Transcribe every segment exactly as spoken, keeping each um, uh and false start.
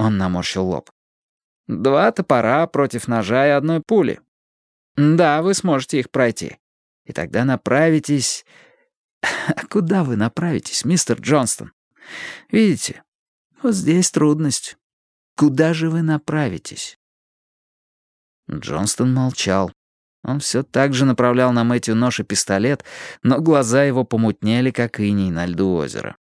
Он наморщил лоб. «Два топора против ножа и одной пули. Да, вы сможете их пройти. И тогда направитесь... А куда вы направитесь, мистер Джонстон? Видите, вот здесь трудность. Куда же вы направитесь?» Джонстон молчал. Он все так же направлял на Мэтью нож и пистолет, но глаза его помутнели, как иней на льду озера.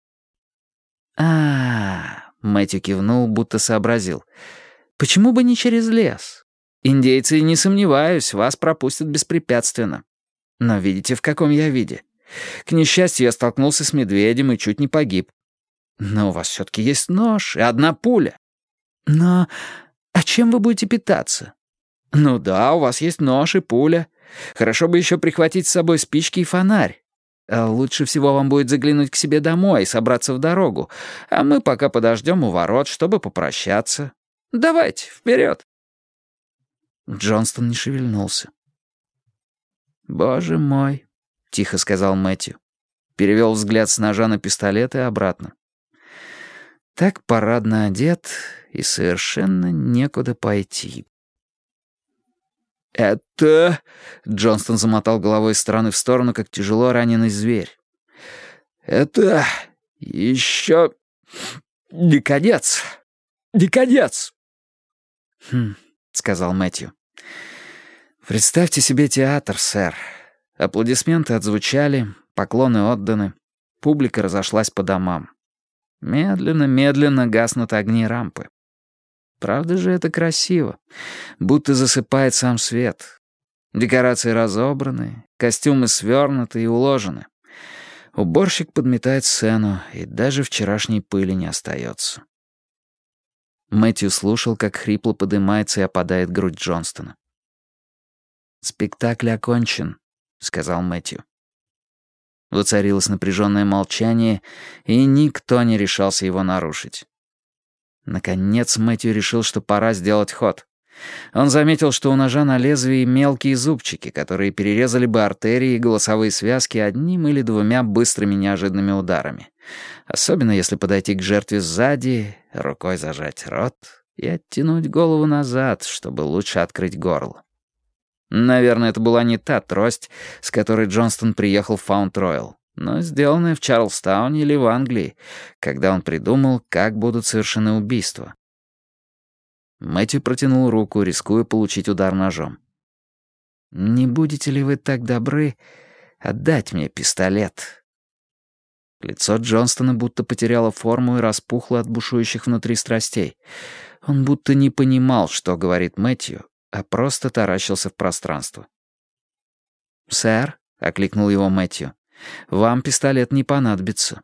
а Мэтью кивнул, будто сообразил. «Почему бы не через лес? Индейцы, не сомневаюсь, вас пропустят беспрепятственно. Но видите, в каком я виде? К несчастью, я столкнулся с медведем и чуть не погиб. Но у вас все-таки есть нож и одна пуля. Но а чем вы будете питаться? Ну да, у вас есть нож и пуля. Хорошо бы еще прихватить с собой спички и фонарь. А лучше всего вам будет заглянуть к себе домой и собраться в дорогу, а мы пока подождем у ворот, чтобы попрощаться. Давайте, вперед!» Джонстон не шевельнулся. «Боже мой», — тихо сказал Мэтью. Перевел взгляд с ножа на пистолет и обратно. «Так парадно одет, и совершенно некуда пойти». «Это...» — Джонстон замотал головой из стороны в сторону, как тяжело раненый зверь. «Это... еще... не конец. Не конец!» «Хм...» — сказал Мэтью. «Представьте себе театр, сэр. Аплодисменты отзвучали, поклоны отданы, публика разошлась по домам. Медленно-медленно гаснут огни рампы. Правда же это красиво, будто засыпает сам свет. Декорации разобраны, костюмы свернуты и уложены. Уборщик подметает сцену, и даже вчерашней пыли не остается». Мэтью слушал, как хрипло подымается и опадает грудь Джонстона. «Спектакль окончен», — сказал Мэтью. Воцарилось напряженное молчание, и никто не решался его нарушить. Наконец Мэтью решил, что пора сделать ход. Он заметил, что у ножа на лезвии мелкие зубчики, которые перерезали бы артерии и голосовые связки одним или двумя быстрыми неожиданными ударами. Особенно если подойти к жертве сзади, рукой зажать рот и оттянуть голову назад, чтобы лучше открыть горло. Наверное, это была не та трость, с которой Джонстон приехал в Фаунд-Ройл, но сделанная в Чарльстауне или в Англии, когда он придумал, как будут совершены убийства. Мэтью протянул руку, рискуя получить удар ножом. «Не будете ли вы так добры отдать мне пистолет?» Лицо Джонстона будто потеряло форму и распухло от бушующих внутри страстей. Он будто не понимал, что говорит Мэтью, а просто таращился в пространство. «Сэр», — окликнул его Мэтью, — «вам пистолет не понадобится».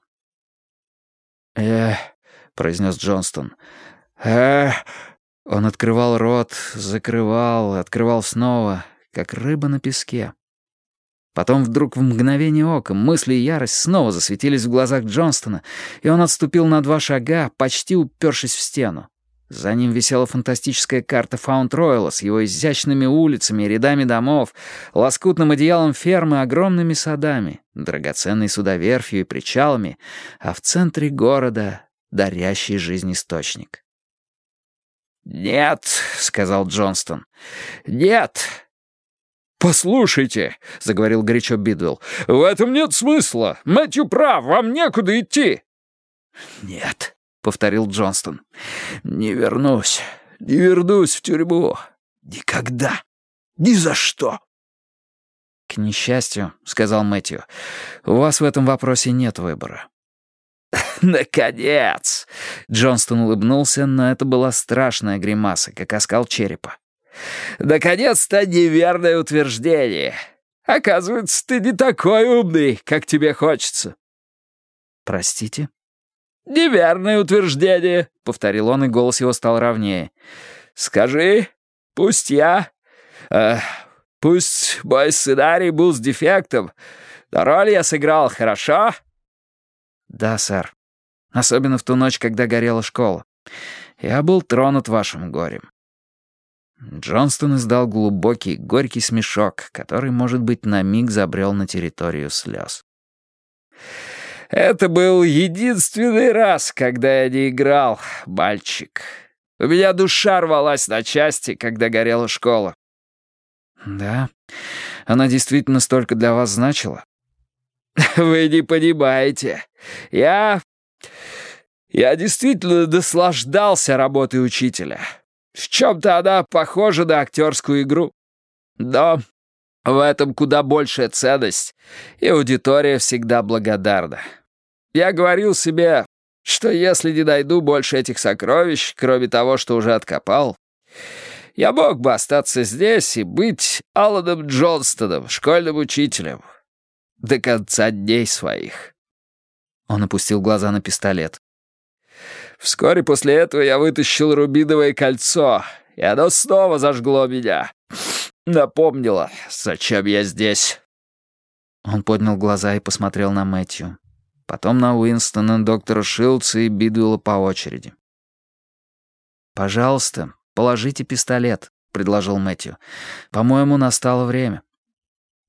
«Эх», — произнес Джонстон, — «эх». Он открывал рот, закрывал, открывал снова, как рыба на песке. Потом вдруг в мгновение ока мысли и ярость снова засветились в глазах Джонстона, и он отступил на два шага, почти упершись в стену. За ним висела фантастическая карта Фаунд-Ройла с его изящными улицами и рядами домов, лоскутным одеялом фермы, огромными садами, драгоценной судоверфью и причалами, а в центре города — дарящий жизнь источник. «Нет», — сказал Джонстон, — «нет». «Послушайте», — заговорил горячо Бидвелл, — «в этом нет смысла. Мэтью прав, вам некуда идти». «Нет», — повторил Джонстон, — «не вернусь, не вернусь в тюрьму. Никогда. Ни за что». «К несчастью», — сказал Мэтью, — «у вас в этом вопросе нет выбора». «Наконец!» — Джонстон улыбнулся, но это была страшная гримаса, как оскал черепа. «Наконец-то неверное утверждение. Оказывается, ты не такой умный, как тебе хочется». «Простите?» «Неверное утверждение», — повторил он, и голос его стал ровнее. «Скажи, пусть я... Э, пусть мой сценарий был с дефектом, но роль я сыграл хорошо?» «Да, сэр. Особенно в ту ночь, когда горела школа. Я был тронут вашим горем». Джонстон издал глубокий, горький смешок, который, может быть, на миг забрел на территорию слез. «Это был единственный раз, когда я не играл, мальчик. У меня душа рвалась на части, когда горела школа». «Да? Она действительно столько для вас значила?» «Вы не понимаете. Я... Я действительно наслаждался работой учителя. В чем-то она похожа на актерскую игру. Но в этом куда большая ценность, и аудитория всегда благодарна. Я говорил себе, что если не найду больше этих сокровищ, кроме того, что уже откопал, я мог бы остаться здесь и быть Аланом Джонстоном, школьным учителем, до конца дней своих». Он опустил глаза на пистолет. Вскоре после этого я вытащил рубиновое кольцо, и оно снова зажгло меня. Напомнило, зачем я здесь. Он поднял глаза и посмотрел на Мэтью. Потом на Уинстона, доктора Шилдса и Бидуэлла по очереди. «Пожалуйста, положите пистолет», — предложил Мэтью. «По-моему, настало время».